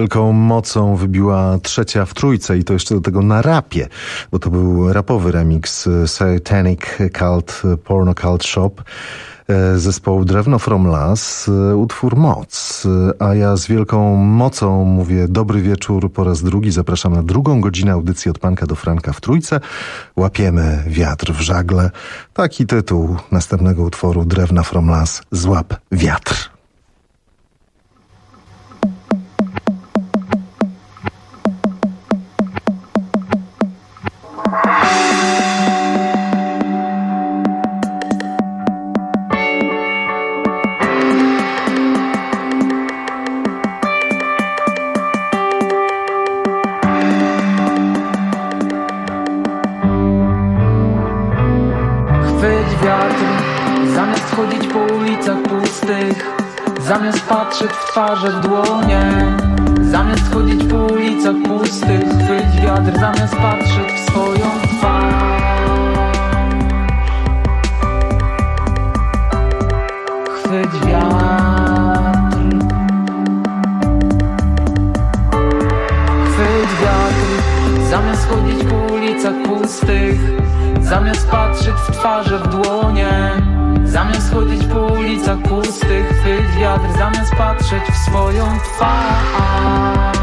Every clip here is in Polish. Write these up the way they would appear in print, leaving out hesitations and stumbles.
wielką mocą wybiła trzecia w trójce i to jeszcze do tego na rapie, bo to był rapowy remix Satanic Cult Porno Cult Shop zespołu Drewno from Las, utwór Moc. A ja z wielką mocą mówię dobry wieczór po raz drugi. Zapraszam na drugą godzinę audycji Od Panka do Franka w trójce. Łapiemy wiatr w żagle. Taki tytuł następnego utworu Drewna from Las. Złap wiatr. Zamiast patrzeć w twarze, w dłonie, zamiast chodzić po ulicach pustych, chwyć wiatr, zamiast patrzeć w swoją twarz. Chwyć wiatr. Chwyć wiatr, zamiast chodzić po ulicach pustych, zamiast patrzeć w twarze, w dłonie, zamiast chodzić po ulicach pustych, chwyć wiatr, zamiast patrzeć w swoją twarz.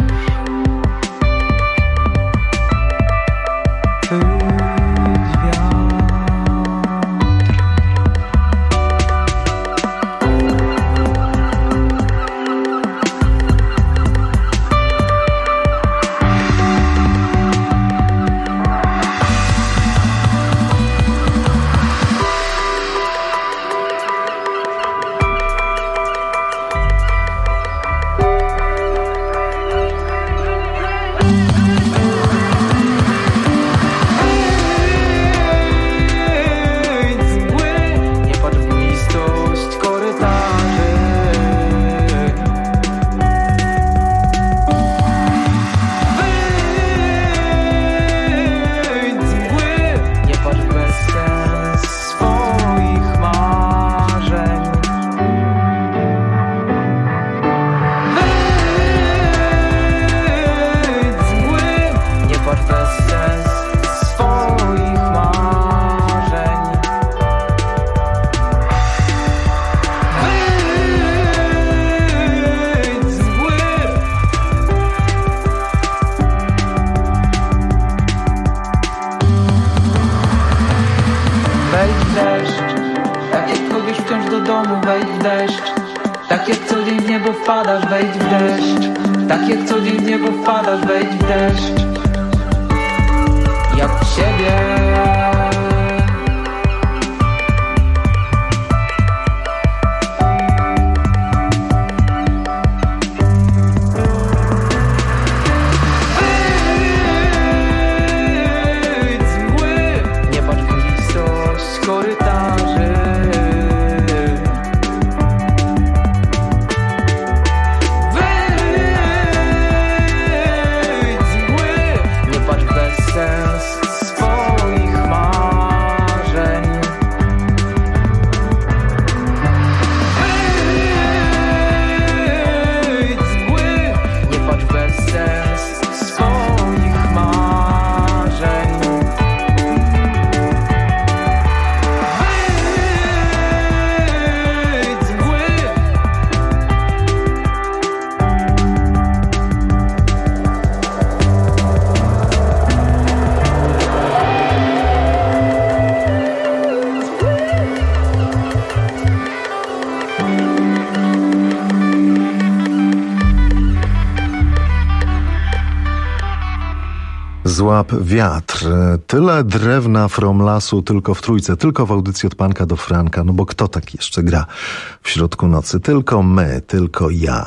Złap wiatr. Tyle drewna from lasu tylko w trójce, tylko w audycji Od Panka do Franka. No bo kto tak jeszcze gra w środku nocy? Tylko my, tylko ja.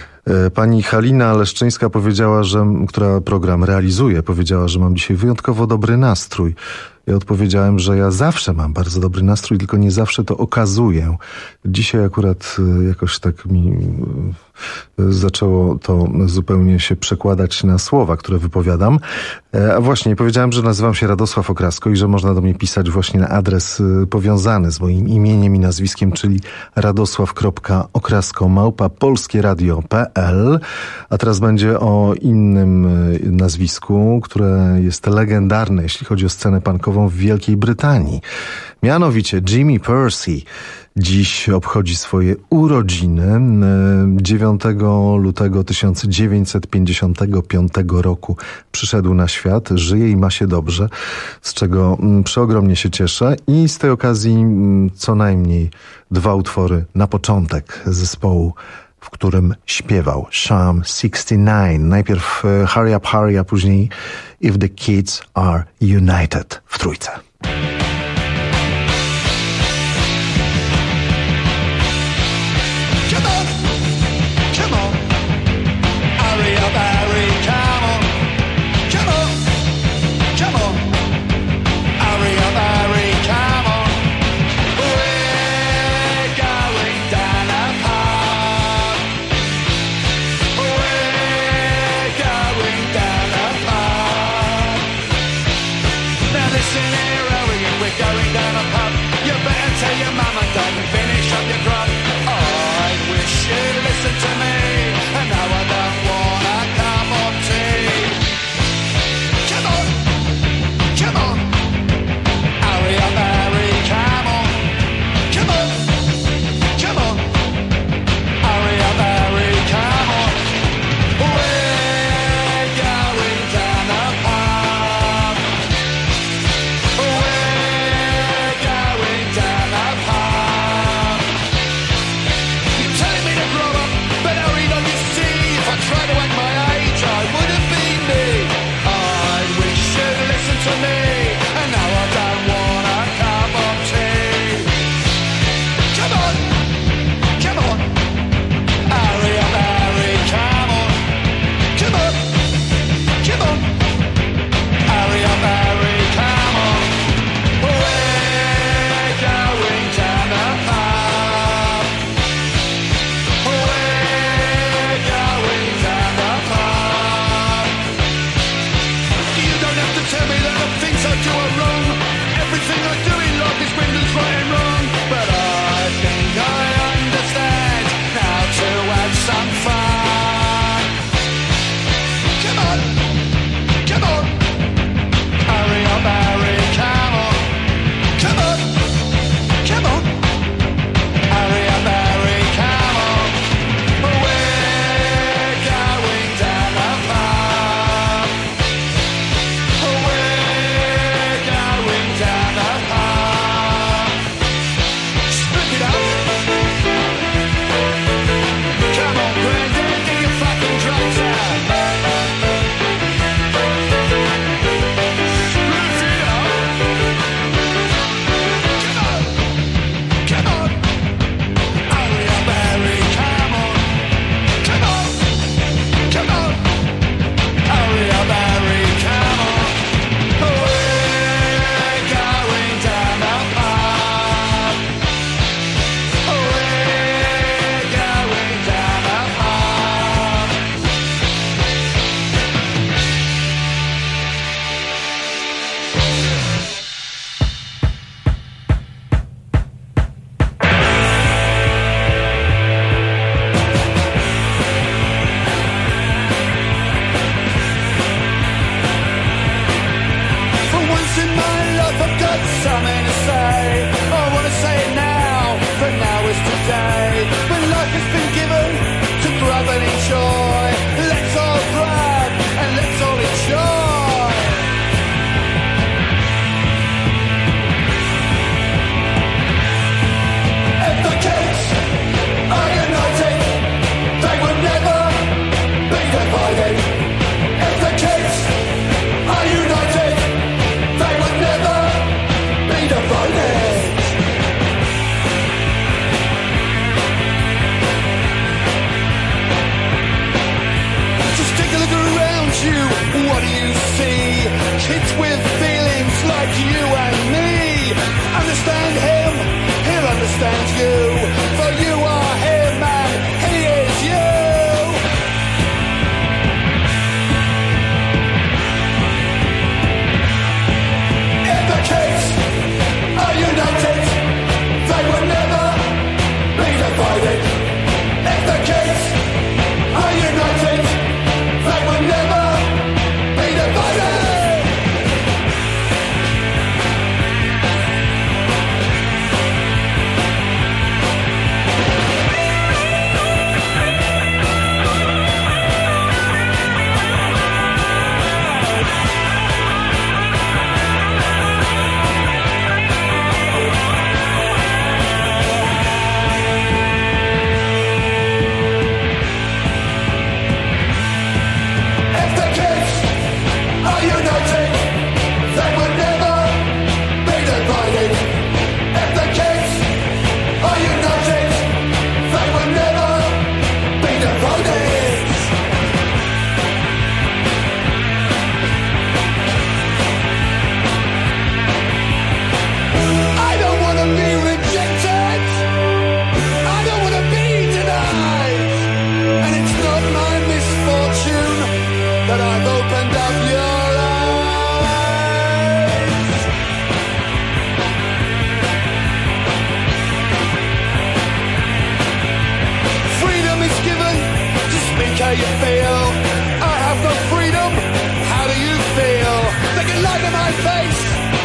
Pani Halina Leszczyńska powiedziała, która program realizuje, powiedziała, że mam dzisiaj wyjątkowo dobry nastrój. Ja odpowiedziałem, że ja zawsze mam bardzo dobry nastrój, tylko nie zawsze to okazuję. Dzisiaj akurat jakoś tak mi zaczęło to zupełnie się przekładać na słowa, które wypowiadam. A właśnie, powiedziałem, że nazywam się Radosław Okrasko i że można do mnie pisać właśnie na adres powiązany z moim imieniem i nazwiskiem, czyli radosław.okrasko@polskieradio.pl. A teraz będzie o innym nazwisku, które jest legendarne, jeśli chodzi o scenę punkową w Wielkiej Brytanii. Mianowicie Jimmy Pursey dziś obchodzi swoje urodziny. 9 lutego 1955 roku przyszedł na świat, żyje i ma się dobrze, z czego przeogromnie się cieszę i z tej okazji co najmniej 2 utwory na początek zespołu, w którym śpiewał Psalm 69. Najpierw Hurry Up, a później If the Kids Are United w trójce. Be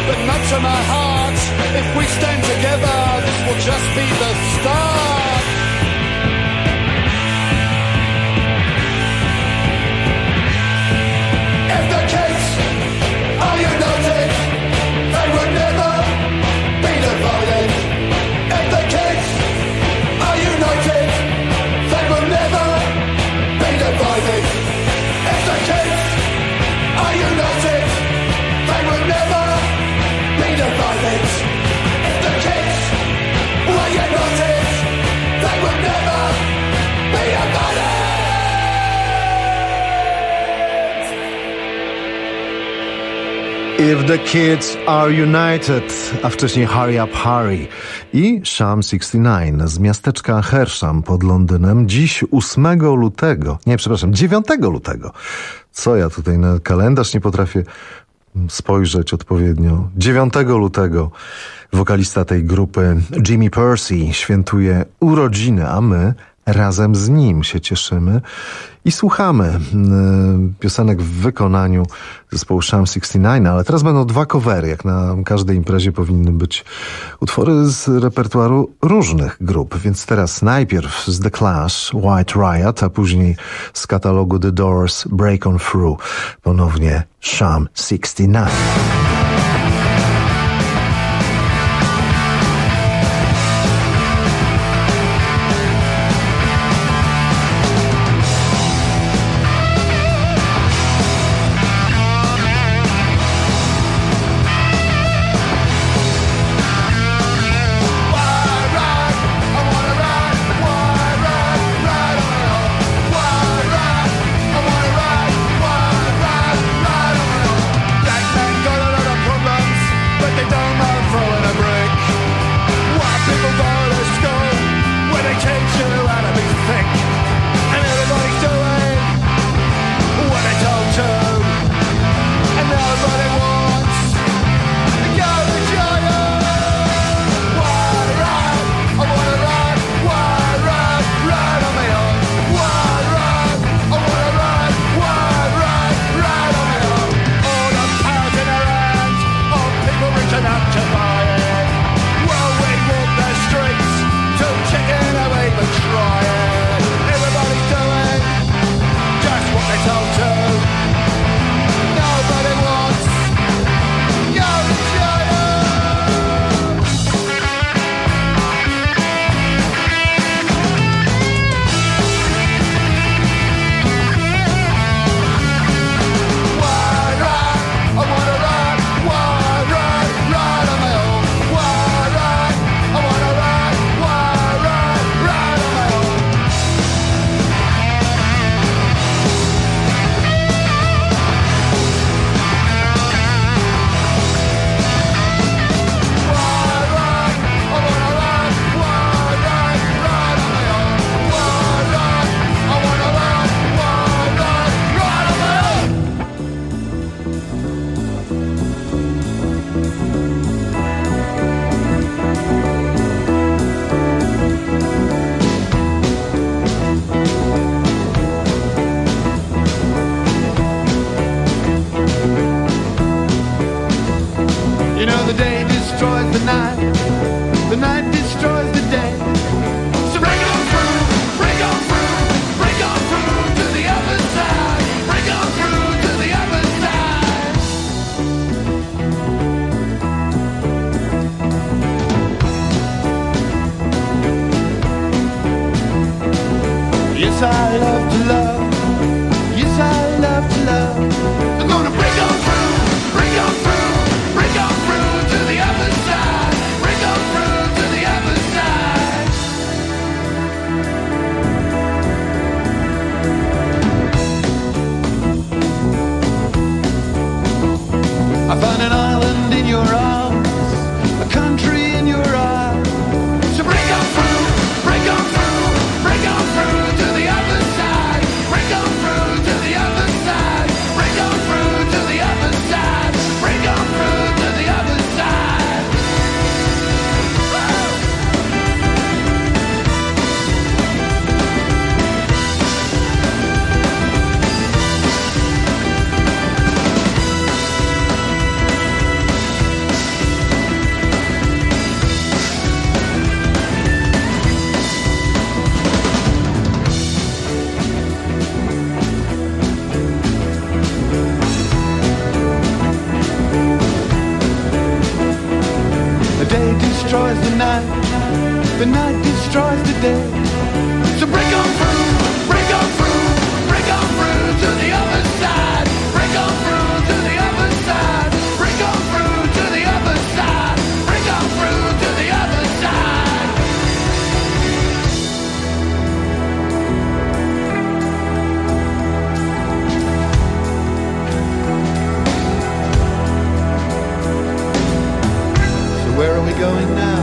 but not to my heart. If we stand together, this will just be the start. If the kids are united, they would never be divided. If the kids are united, they will never be divided. If the kids are united, they will never be divided. If the kids are united, they will never be divided. If the Kids Are United, a wcześniej Hurry Up Harry i Sham 69 z miasteczka Hersham pod Londynem. Dziś 9 lutego. Co ja tutaj na kalendarz nie potrafię spojrzeć odpowiednio. 9 lutego wokalista tej grupy Jimmy Percy świętuje urodziny, a my razem z nim się cieszymy i słuchamy piosenek w wykonaniu zespołu Sham 69, ale teraz będą dwa covery, jak na każdej imprezie powinny być utwory z repertuaru różnych grup, więc teraz najpierw z The Clash, White Riot, a później z katalogu The Doors, Break On Through, ponownie Sham 69. night. The night destroys the day. So break on through, break on through, break on through to the other side. Break on through to the other side. Break on through to the other side. Break on through to the other side. So where are we going now?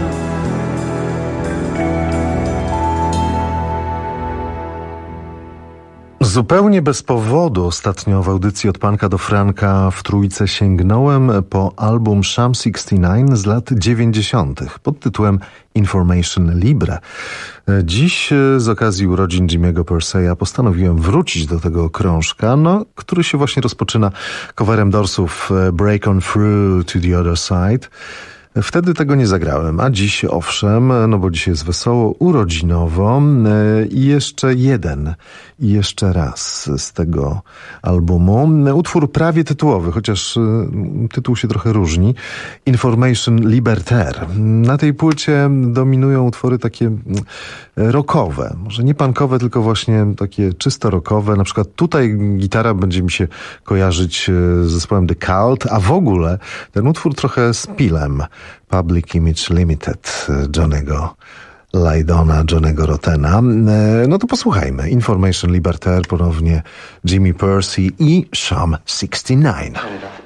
Zupełnie bez powodu ostatnio w audycji Od Panka do Franka w Trójce sięgnąłem po album Sham 69 z lat 90. pod tytułem Information Libre. Dziś z okazji urodzin Jimmy'ego Purseya postanowiłem wrócić do tego krążka, który się właśnie rozpoczyna coverem Doorsów Break On Through to the Other Side. Wtedy tego nie zagrałem, a dziś owszem, bo dzisiaj jest wesoło, urodzinowo i jeszcze raz z tego albumu. Utwór prawie tytułowy, chociaż tytuł się trochę różni. Information Libertaire. Na tej płycie dominują utwory takie rockowe, może nie punkowe, tylko właśnie takie czysto rockowe. Na przykład tutaj gitara będzie mi się kojarzyć z zespołem The Cult, a w ogóle ten utwór trochę z Pilem. Public Image Limited Johnny'ego Lydona, Johnny'ego Rottena. No to posłuchajmy. Information Libertaire, ponownie Jimmy Pursey i Sham 69.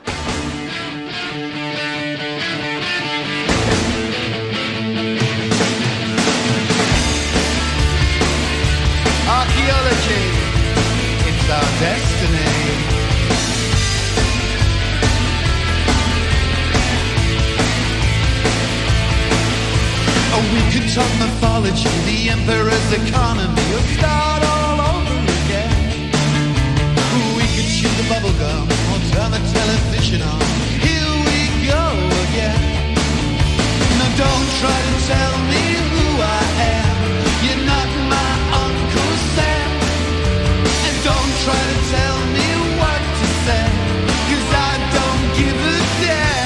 Archaeology, it's our destiny. We could talk mythology, the emperor's economy, or start all over again. We could chew the bubble gum or turn the television on. Here we go again. Now don't try to tell me who I am. You're not my Uncle Sam. And don't try to tell me what to say, 'cause I don't give a damn.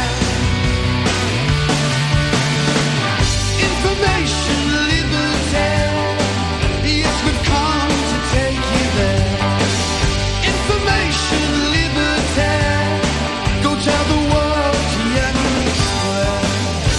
Information libertaire, yes, we've come to take you there. Information libertaire, go tell the world Tiananmen Square.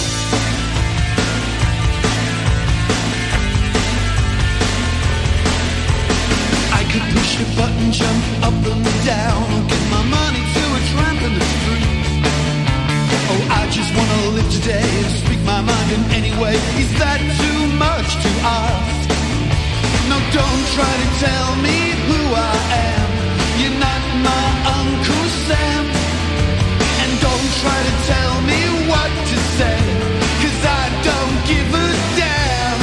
I could push a button, jump up and down, give my money to a tramp in the street. Oh, I just wanna live today and speak my mind in any way. Is that too much to ask? No, don't try to tell me who I am. You're not my Uncle Sam. And don't try to tell me what to say, 'cause I don't give a damn.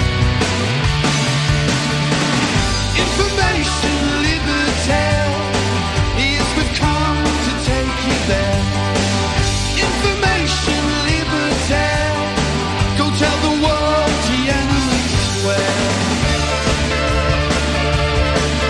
Information libertaire, yes, we've come to take you there. Information libertaire, go tell the world Tiananmen Square.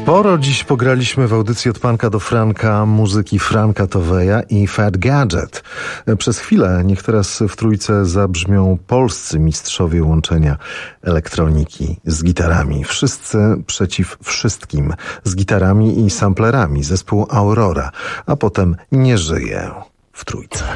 Sporo dziś pograliśmy w audycji Od Panka do Franka muzyki Franka Toweja i Fat Gadget. Przez chwilę niech teraz w trójce zabrzmią polscy mistrzowie łączenia elektroniki z gitarami. Wszyscy przeciw wszystkim. Z gitarami i samplerami. Zespół Aurora. A potem Nie żyję w trójce.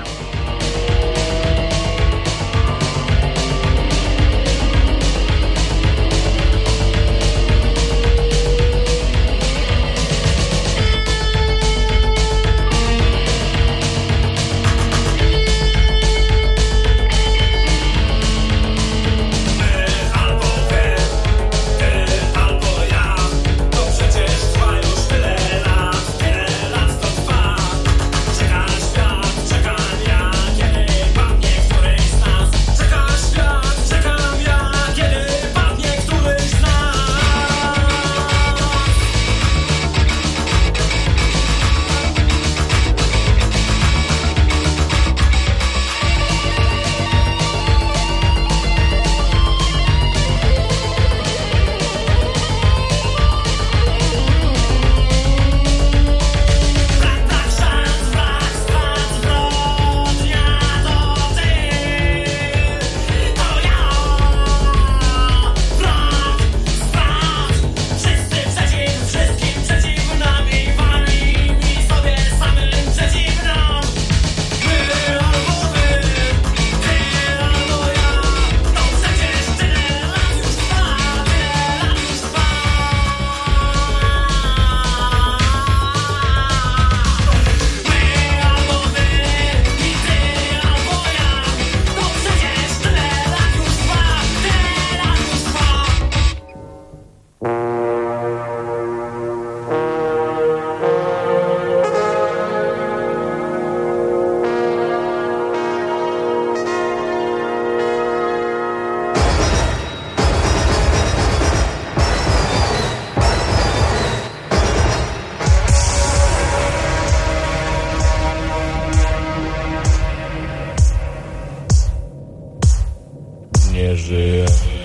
Nie żyję,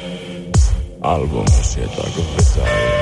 albo mi się tak wydaje.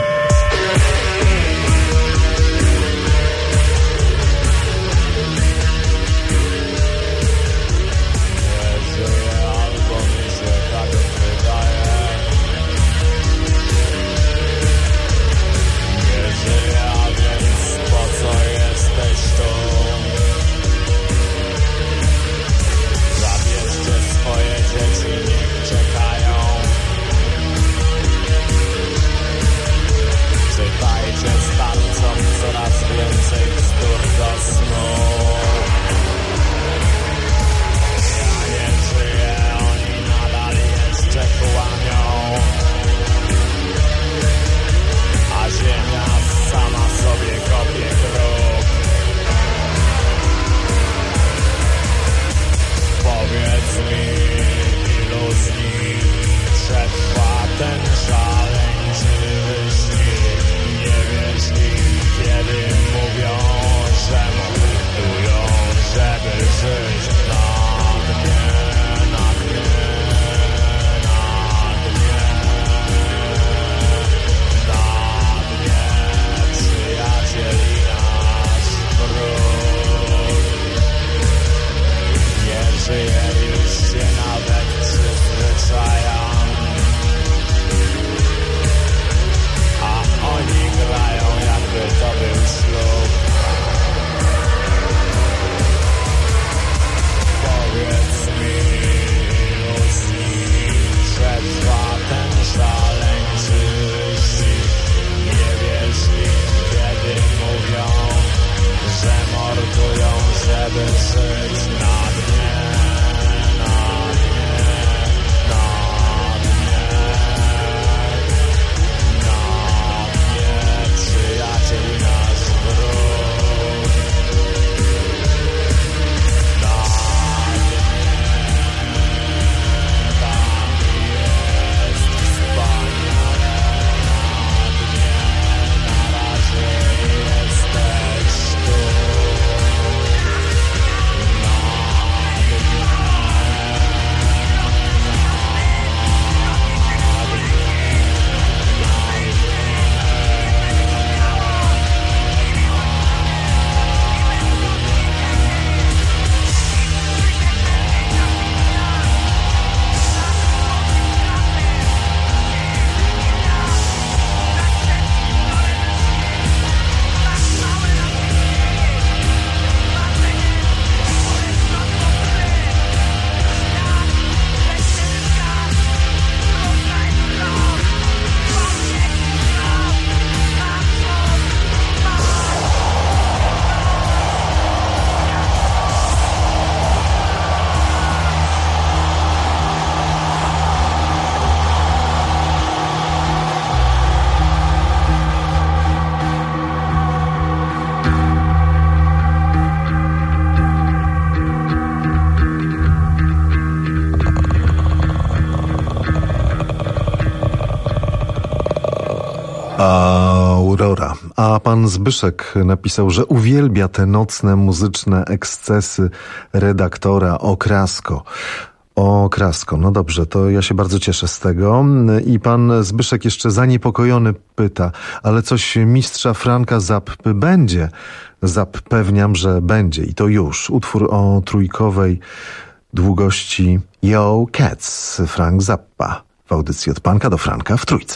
Aurora. A pan Zbyszek napisał, że uwielbia te nocne muzyczne ekscesy redaktora Okrasko. Okrasko, no dobrze, to ja się bardzo cieszę z tego. I pan Zbyszek jeszcze zaniepokojony pyta, ale coś mistrza Franka Zappy będzie? Zapewniam, że będzie i to już. Utwór o trójkowej długości Yo Cats, Frank Zappa. W audycji od Panka do Franka w Trójce.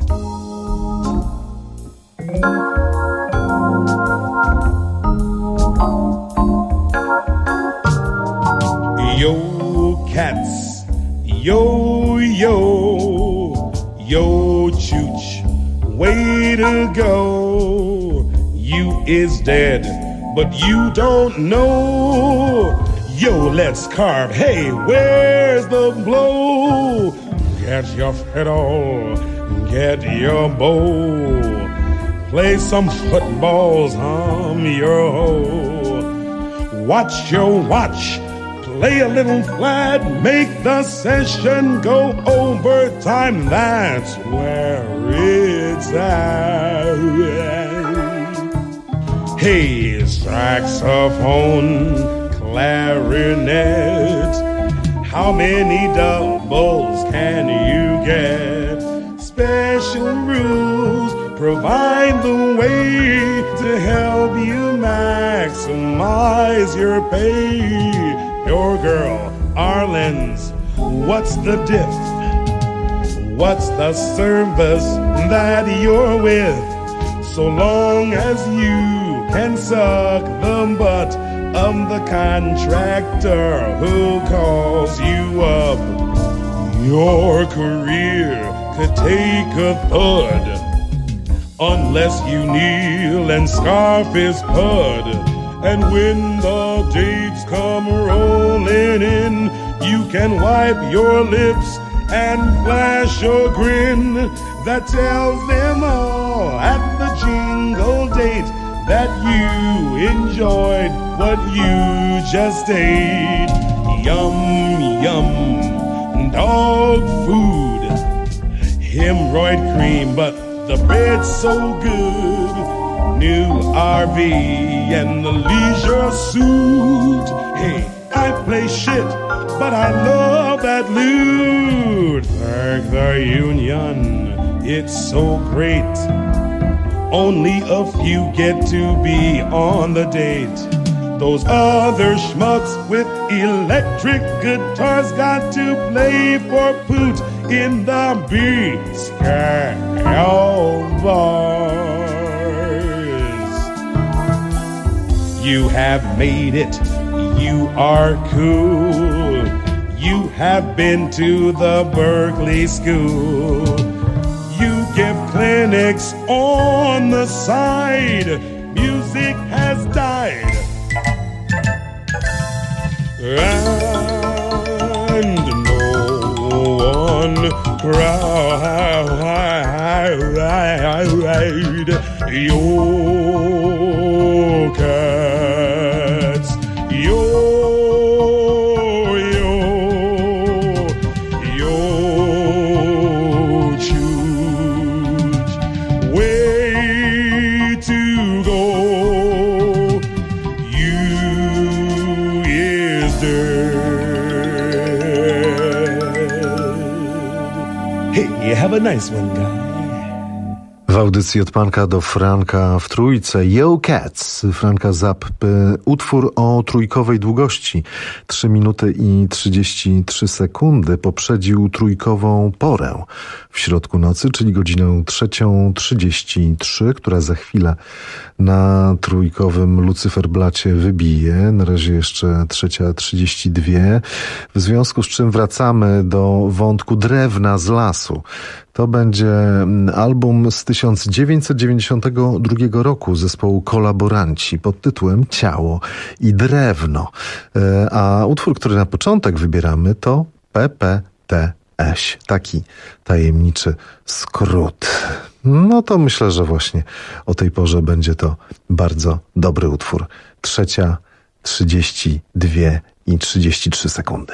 Yo cats, yo yo, yo chooch, way to go. You is dead, but you don't know. Yo, let's carve. Hey, where's the blow? Get your fiddle, get your bow. Play some footballs, hum your hoe. Watch your watch, play a little flat, make the session go overtime. That's where it's at. Hey, saxophone, clarinet, how many doubles can you get? Special rules provide the way to help you maximize your pay. Your girl, Arlen's, what's the diff? What's the service that you're with? So long as you can suck the butt of the contractor who calls you up, your career could take a thud unless you kneel and scarf his pud. And when the dates come rolling in, you can wipe your lips and flash a grin that tells them all at the jingle date that you enjoyed what you just ate. Yum, yum, dog food, hemorrhoid cream, but the bread's so good. New RV and the leisure suit. Hey, I play shit, but I love that loot. Thank the union, it's so great. Only a few get to be on the date. Those other schmucks with electric guitars got to play for poot in the B-Scout bars. You have made it, you are cool. You have been to the Berkeley School. You give clinics on the side. Music has died. And no one cried. Yo cats, yo chooch, way to go. You is dead. Hey, have a nice one, guy. W audycji od Panka do Franka w Trójce Yo Cats, Franka Zappy, utwór o trójkowej długości 3 minuty i 33 sekundy poprzedził trójkową porę w środku nocy, czyli godzinę 3:33, która za chwilę na trójkowym Lucyferblacie wybije. Na razie jeszcze 3:32, w związku z czym wracamy do wątku Drewna z lasu. To będzie album z 1992 roku zespołu Kolaboranci pod tytułem Ciało i Drewno. A utwór, który na początek wybieramy, to PPTŚ. Taki tajemniczy skrót. No to myślę, że właśnie o tej porze będzie to bardzo dobry utwór. 3:32 i 33 sekundy.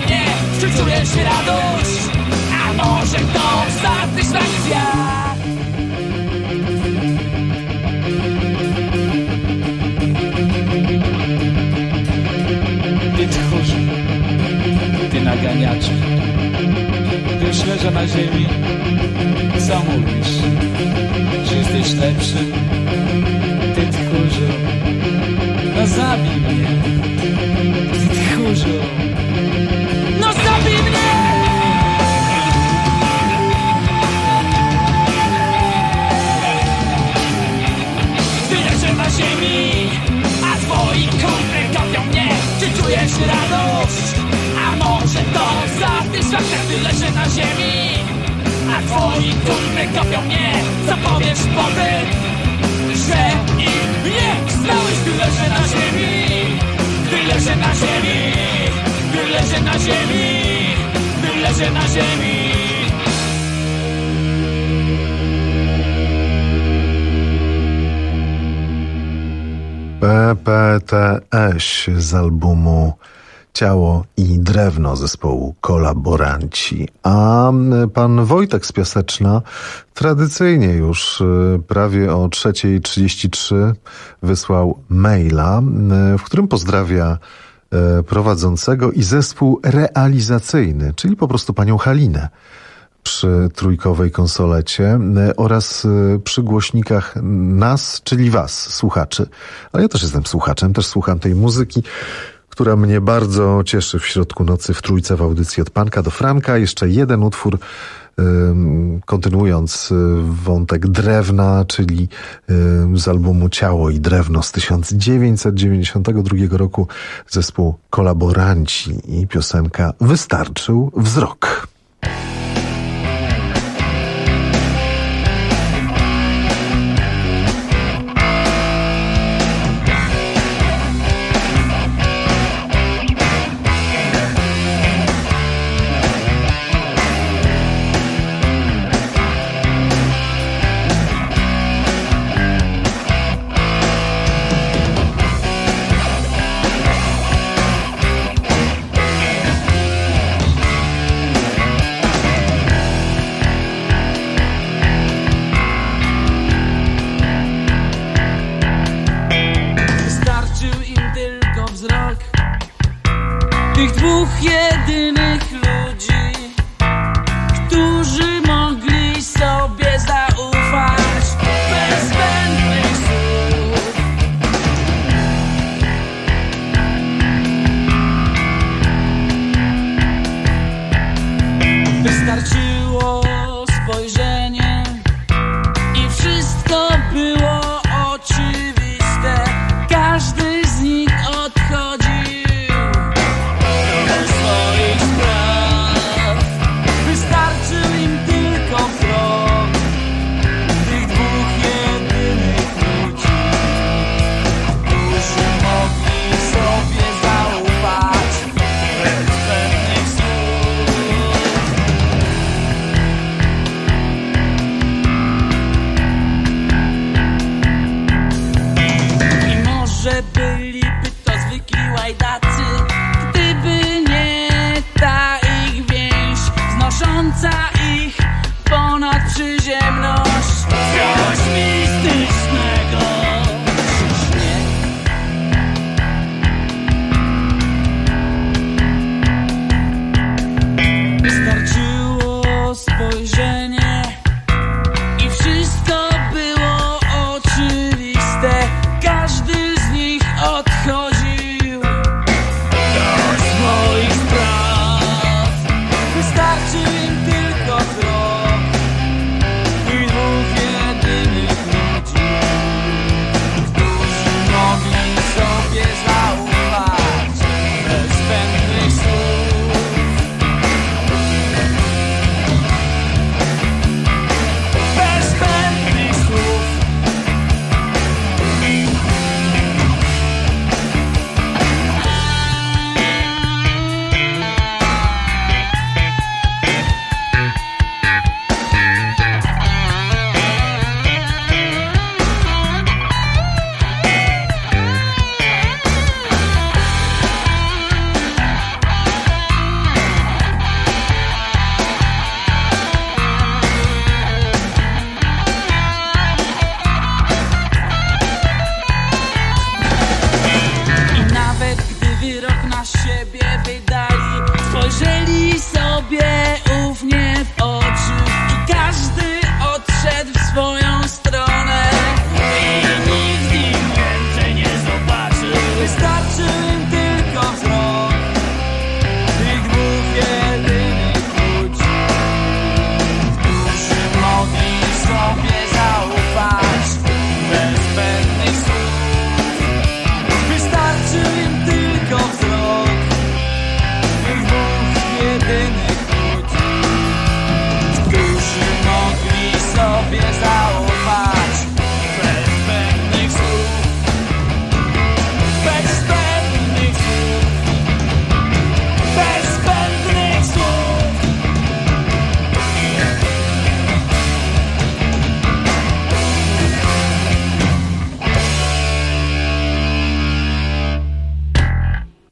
mnie, czy czujesz radość? A może to satysfakcja? Ty tchórzu, ty naganiaczu, ty już leżę na ziemi, co mówisz? Czy jesteś lepszy? Ty tchórzu, no zabij mnie. Ty tchórzu, no zabij mnie! Gdy leżę na ziemi, a twoi kumple kopią mnie, czy czujesz radość? A może to satysfakcja? Gdy leżę na ziemi, a twoi kumple kopią mnie, co powiesz potem? Że ich nie znałeś, gdy leżę na ziemi, gdy leżę na ziemi, gdy leżę na ziemi, gdy leżę na ziemi. PPTS z albumu Ciało i Drewno zespołu Kolaboranci. A pan Wojtek z Piaseczna tradycyjnie już prawie o 3:33 wysłał maila, w którym pozdrawia prowadzącego i zespół realizacyjny, czyli po prostu panią Halinę przy trójkowej konsolecie oraz przy głośnikach nas, czyli was, słuchaczy. Ale ja też jestem słuchaczem, też słucham tej muzyki, która mnie bardzo cieszy w środku nocy w trójce w audycji Od Panka do Franka. Jeszcze jeden utwór, kontynuując wątek drewna, czyli z albumu Ciało i Drewno z 1992 roku, zespół Kolaboranci i piosenka Wystarczył wzrok. Tych dwóch jedynych ludzi, którzy mogli sobie zaufać bez zbędnych słów. Wystarczyło spojrzenie i wszystko było oczywiste. Każdy z nich odchodził do swoich spraw.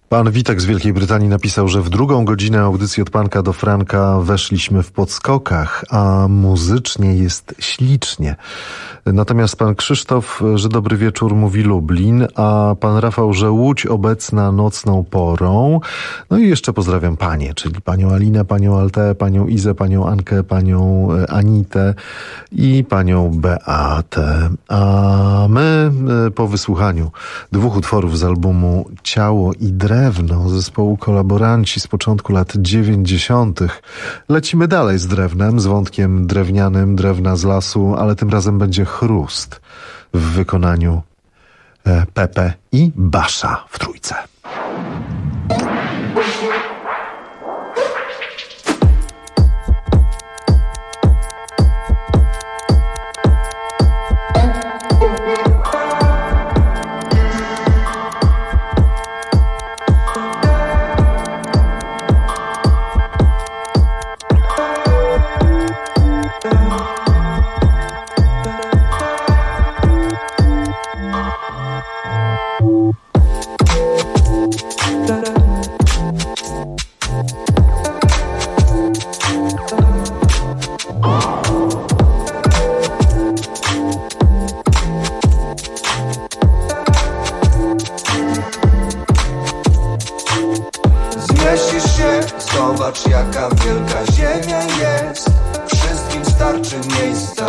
Pan Witek z Wielkiej Brytanii napisał, że w drugą godzinę audycji od Panka do Franka weszliśmy w podskokach, a muzycznie jest ślicznie. Natomiast pan Krzysztof, że dobry wieczór, mówi Lublin, a pan Rafał, że Łódź obecna nocną porą. No i jeszcze pozdrawiam panie, czyli panią Alinę, panią Altę, panią Izę, panią Ankę, panią Anitę i panią Beatę. A my po wysłuchaniu 2 utworów z albumu Ciało i Drewno zespołu Kolaboranci z początku lat 90. lecimy dalej z drewnem, z wątkiem drewnianym, drewna z lasu, ale tym razem będzie chrust w wykonaniu Pepe i Basza w trójce. Zmieścisz się, zobacz jaka wielka ziemia jest. Wszystkim starczy miejsca.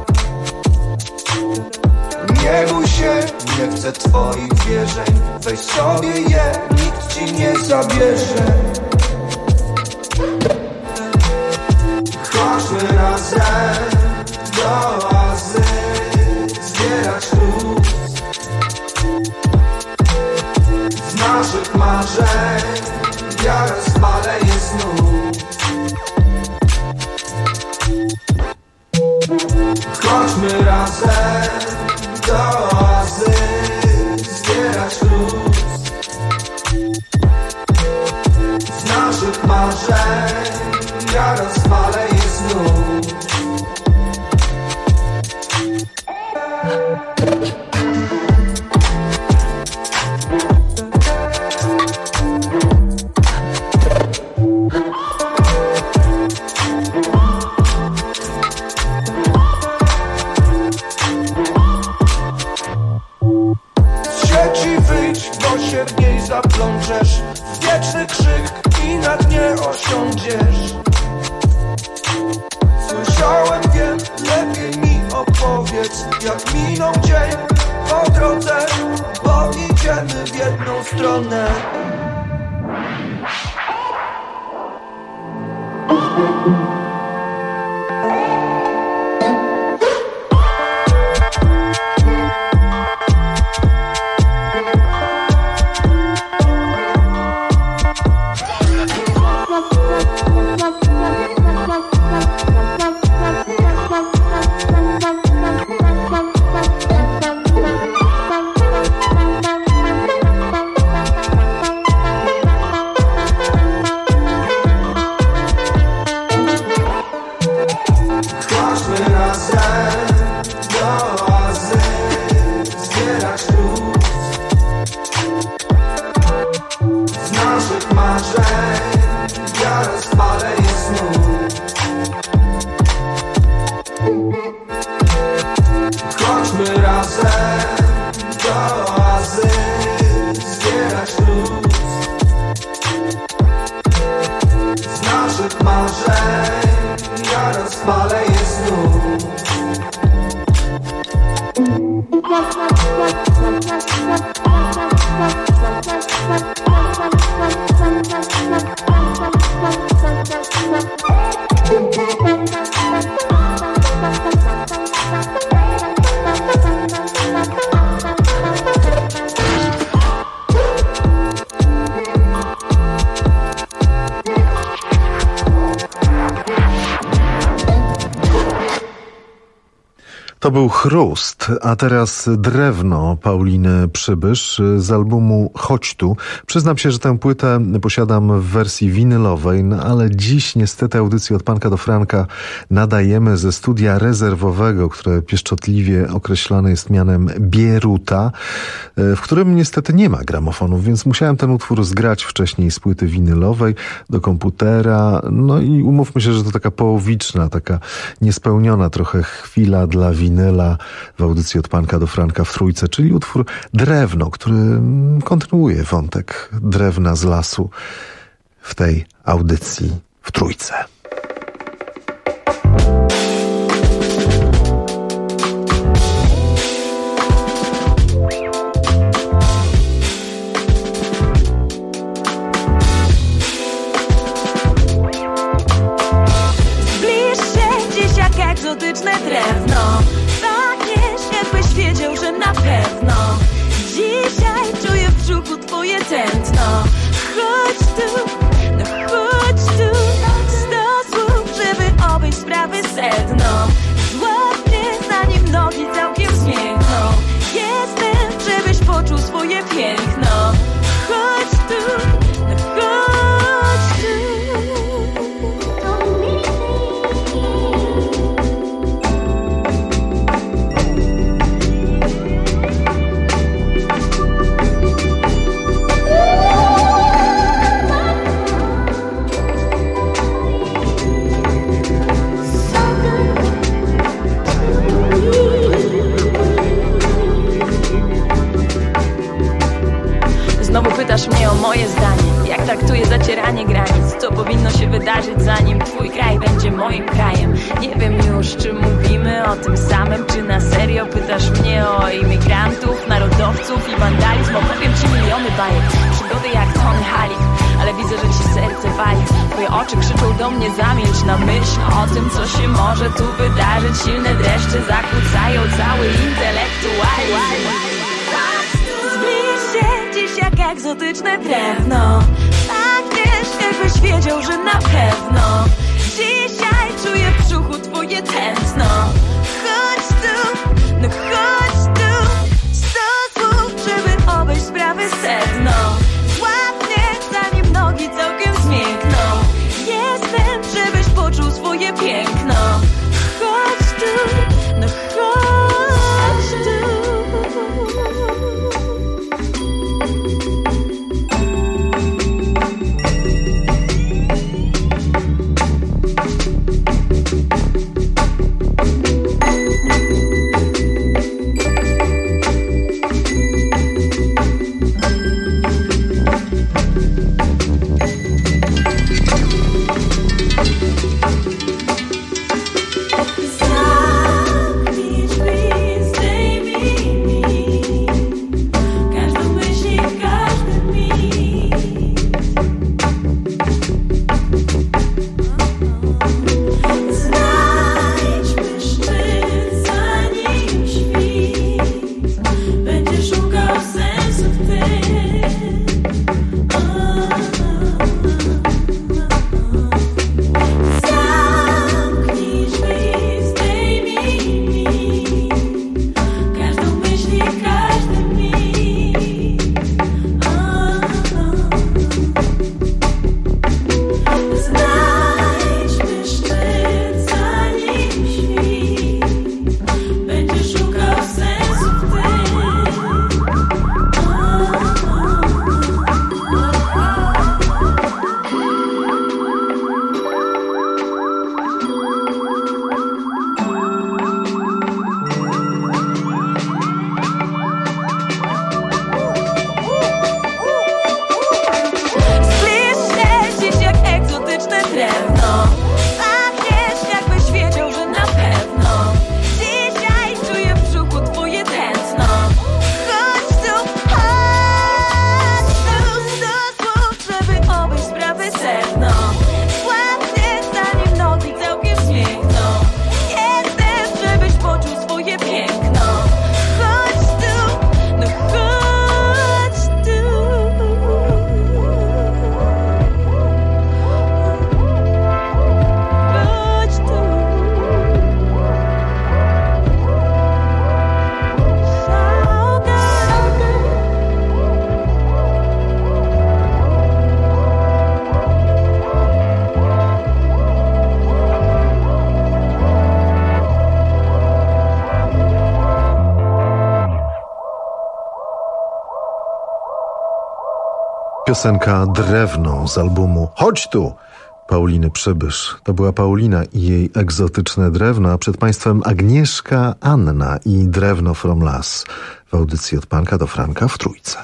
Nie bój się, nie chcę twoich wierzeń. Weź sobie je, nikt ci nie zabierze. Chodźmy razem do oazy, zbierać luz z naszych marzeń. Ja rozpaleję znów. Chodźmy razem do oazy, zbierać luz z naszych marzeń. Ja rozpaleję znów. Zaplączesz w wieczny krzyk i na dnie osiądziesz. Słyszałem, wiem, lepiej mi opowiedz, jak minął dzień po drodze, bo idziemy w jedną stronę. To był Chrust, a teraz Drewno Pauliny Przybysz z albumu Chodź tu. Przyznam się, że tę płytę posiadam w wersji winylowej, no ale dziś niestety audycję od Panka do Franka nadajemy ze studia rezerwowego, które pieszczotliwie określane jest mianem Bieruta, w którym niestety nie ma gramofonów, więc musiałem ten utwór zgrać wcześniej z płyty winylowej do komputera. No i umówmy się, że to taka połowiczna, taka niespełniona trochę chwila dla winyla w audycji od Panka do Franka w Trójce, czyli utwór Drewno, który kontynuuje wątek drewna z lasu w tej audycji w Trójce. Egzotyczne drewno, pachniesz, jakbyś wiedział, że na pewno dzisiaj czuję w brzuchu twoje tętno. Chodź tu, no chodź tu, 100 słów, żeby obejść sprawy sedno. Złap mnie, zanim nogi całkiem zmiękną. Jestem, żebyś poczuł swoje piękno. Chodź tu, no chodź tu. Znowu pytasz mnie o moje zdanie, jak traktuję zacieranie granic, co powinno się wydarzyć, zanim twój kraj będzie moim krajem. Nie wiem już, czy mówimy o tym samym, czy na serio pytasz mnie o imigrantów, narodowców i wandalizm. Opowiem ci miliony bajek, przygody jak Tony Halik, ale widzę, że ci serce wali. Twoje oczy krzyczą do mnie, zamilcz na myśl o tym, co się może tu wydarzyć. Silne dreszcze zakłócają cały intelektualizm. Zbliż się dziś jak egzotyczne drewno, pachniesz, jakbyś wiedział, że na pewno dzisiaj czuję w brzuchu twoje tętno. Chodź tu, no chodź tu, 100 słów, żeby obejść sprawy sedno. Złap mnie, zanim nogi całkiem zmiękną. Jestem, żebyś poczuł swoje piękno. Chodź tu, no chodź tu. piosenka Drewno z albumu Chodź tu! Pauliny Przybysz. To była Paulina i jej egzotyczne drewno, a przed państwem Agnieszka, Anna i Drewno from Las w audycji Od Panka do Franka w Trójce.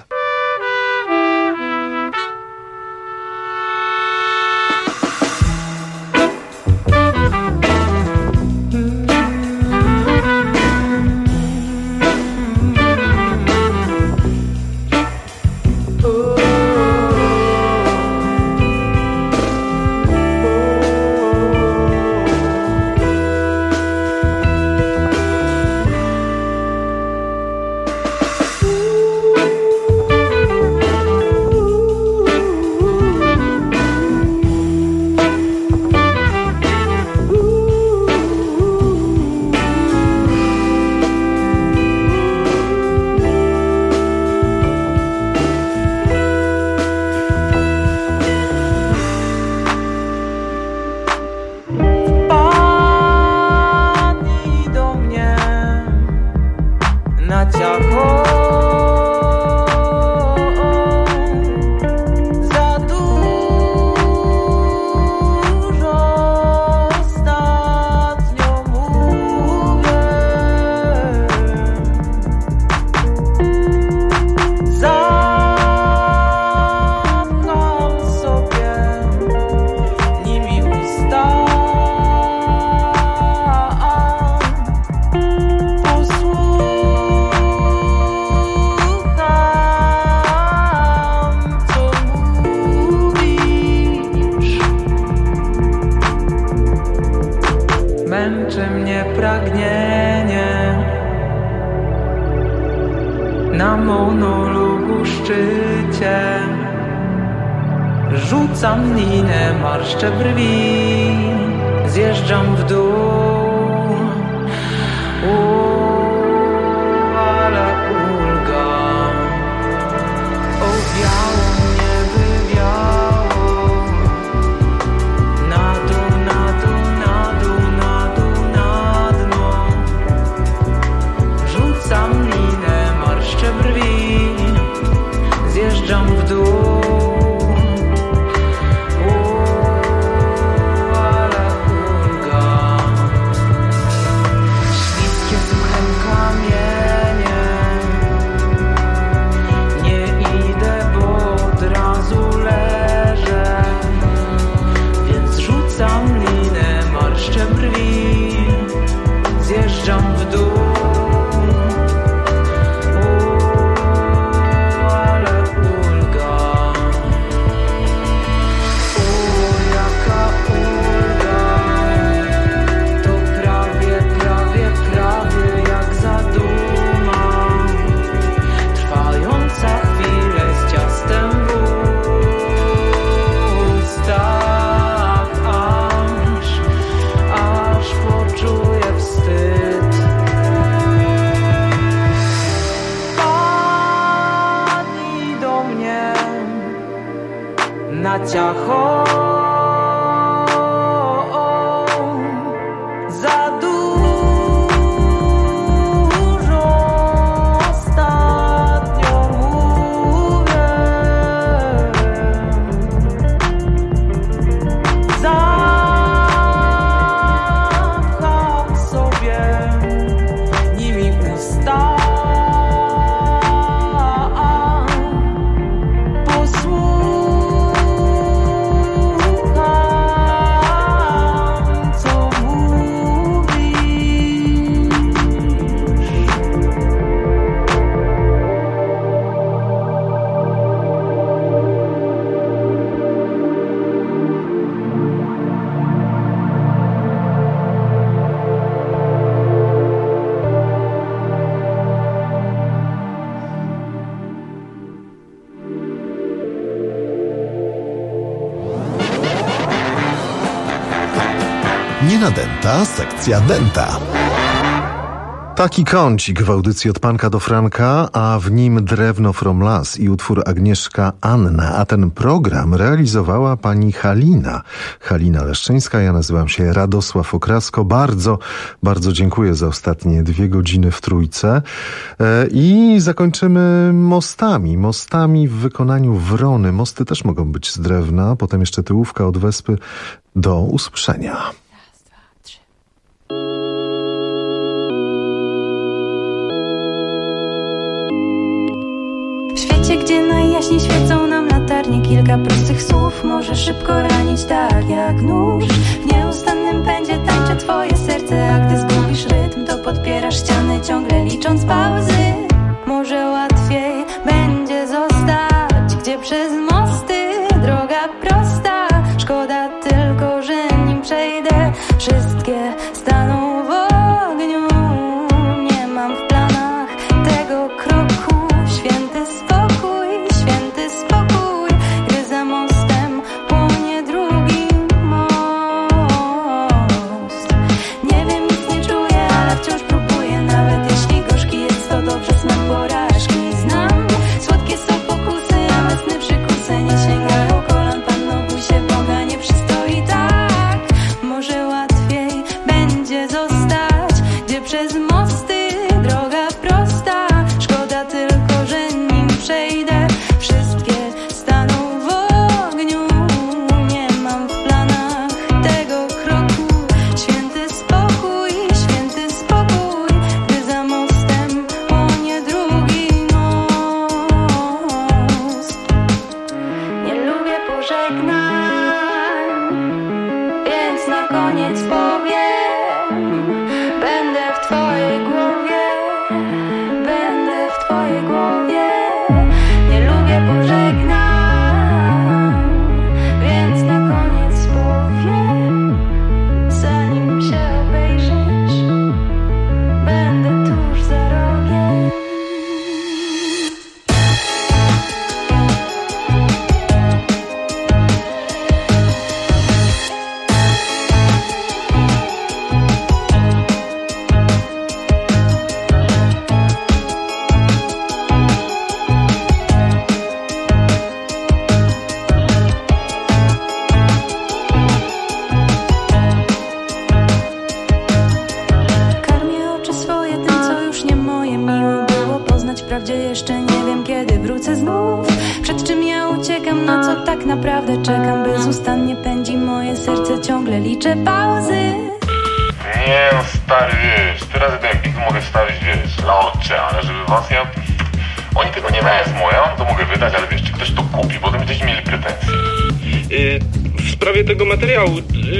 Na monologu szczycie rzucam linę, marszczę brwi, zjeżdżam w dół. Ale ulga owiało mnie, wywiało na dół, na dół, na dół, na dół, na dno. Rzucam linę, marszczę brwi, zjeżdżam w dół. Zjeżdżam w dół, ale ulga, jaka ulga, to prawie jak zaduma, trwająca chwilę z ciastem w ustach, aż poczuję wstyd. Pani do mnie na ciacho, za dużo ostatnio mówię. Zamkam sobie nimi usta. Posłucham, co mówisz. Nie nadęta, sekcja dęta. Taki kącik w audycji Od Panka do Franka, a w nim Drewno from Las i utwór Agnieszka Anna, a ten program realizowała pani Halina Leszczyńska. Ja nazywam się Radosław Okrasko. Bardzo dziękuję za ostatnie 2 godziny w Trójce. I zakończymy mostami w wykonaniu Wrony. Mosty też mogą być z drewna, potem jeszcze tyłówka od Wespy. Do usłyszenia. Raz, 2, 3. W świecie, gdzie najjaśniej świecą nam latarnie, kilka prostych słów może szybko ranić tak jak nóż. W nieustannym pędzie tańczy twoje serce, a gdy zgubisz rytm, to podpierasz ściany, ciągle licząc pauzy. Może łatwiej będzie zostać, gdzie przez mosty droga prosta. Szkoda tylko, że nim przejdę, wszystkie staną w ogniu. Nie mam w planach tego kroku. Święty spokój, gdy za mostem płonie drugi most. Nie wiem, nic nie czuję, ale wciąż próbuję. Nawet jeśli gorzki jest, to dobrze smak porażki znam. Słodkie są pokusy, a mocne przykusy nie sięgają kolan. Panno, bój się Boga, nie przystoi tak. Może łatwiej będzie zostać, gdzie przez mosty droga prosta. Szkoda tylko, że nim przejdę, wszystkie staną w ogniu. Nie mam w planach tego kroku. Święty spokój, gdy za mostem płonie drugi most. Nie lubię pożegnań, więc na koniec powiem: będę w twojej głowie, będę w twojej głowie. Nie lubię pożegnań, więc na koniec powiem: zanim się obejrzysz, będę tuż za rogiem. Karmię oczy swoje tym, co już nie moje. Miło było poznać, wprawdzie jeszcze nie wiem, kiedy wrócę znów. Przed czym ja uciekam, na co tak naprawdę czekam. Bezustannie pędzi moje serce, ciągle liczę pauzy. Nie no stary, wiesz, teraz do Empiku mogę wstawić, wiesz, dla oceana, żeby was ja... Oni tego nie wezmą, ja wam to mogę wydać, ale wiesz, czy ktoś to kupi, potem będziecie mieli pretensje. W sprawie tego materiału,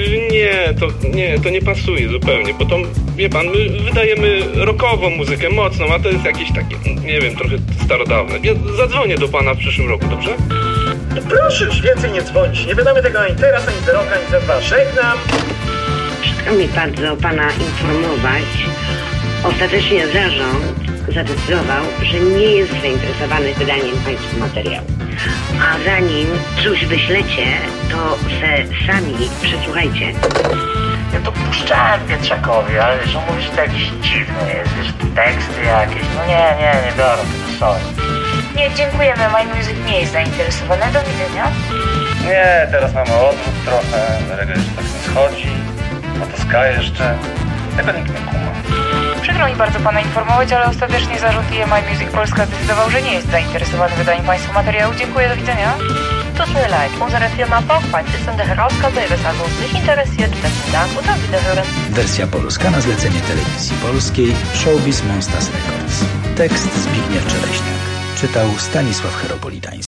to nie pasuje zupełnie, bo to, wie pan, my wydajemy rockową muzykę, mocną, a to jest jakieś takie, nie wiem, trochę starodawne. Ja zadzwonię do pana w przyszłym roku, dobrze? No proszę już więcej nie dzwonić, nie wydamy tego ani teraz, ani za rok, ani za 2. Żegnam. Przykro mi bardzo pana informować. Ostatecznie zarząd zadecydował, że nie jest zainteresowany wydaniem państwu materiału. A zanim coś wyślecie, to se sami przesłuchajcie. Ja to puszczałem Pietrzakowi, ale wiesz, on mówi, że to jakiś dziwny jest, wiesz, teksty jakieś. No nie biorę tego, sorry. Nie, dziękujemy, My Music nie jest zainteresowany. Do widzenia. Nie, teraz mamy odwrót trochę, reggae już tak nie schodzi, no to ska jeszcze, tego nikt nie kuma. Przykro mi bardzo pana informować, ale ostatecznie zarząd My Music Polska zdecydował, że nie jest zainteresowany wydaniem państwu materiału. Dziękuję, do widzenia. Tut mir leid, unsere Firma Borgwald ist in der Herausgabe Ihres Albums nicht interessiert. Besten Dank und auf Wiederhören. Wersja polska na zlecenie Telewizji Polskiej Showbiz Monsters Records. Tekst Zbigniew Czeleśniak. Czytał Stanisław Heropolitański.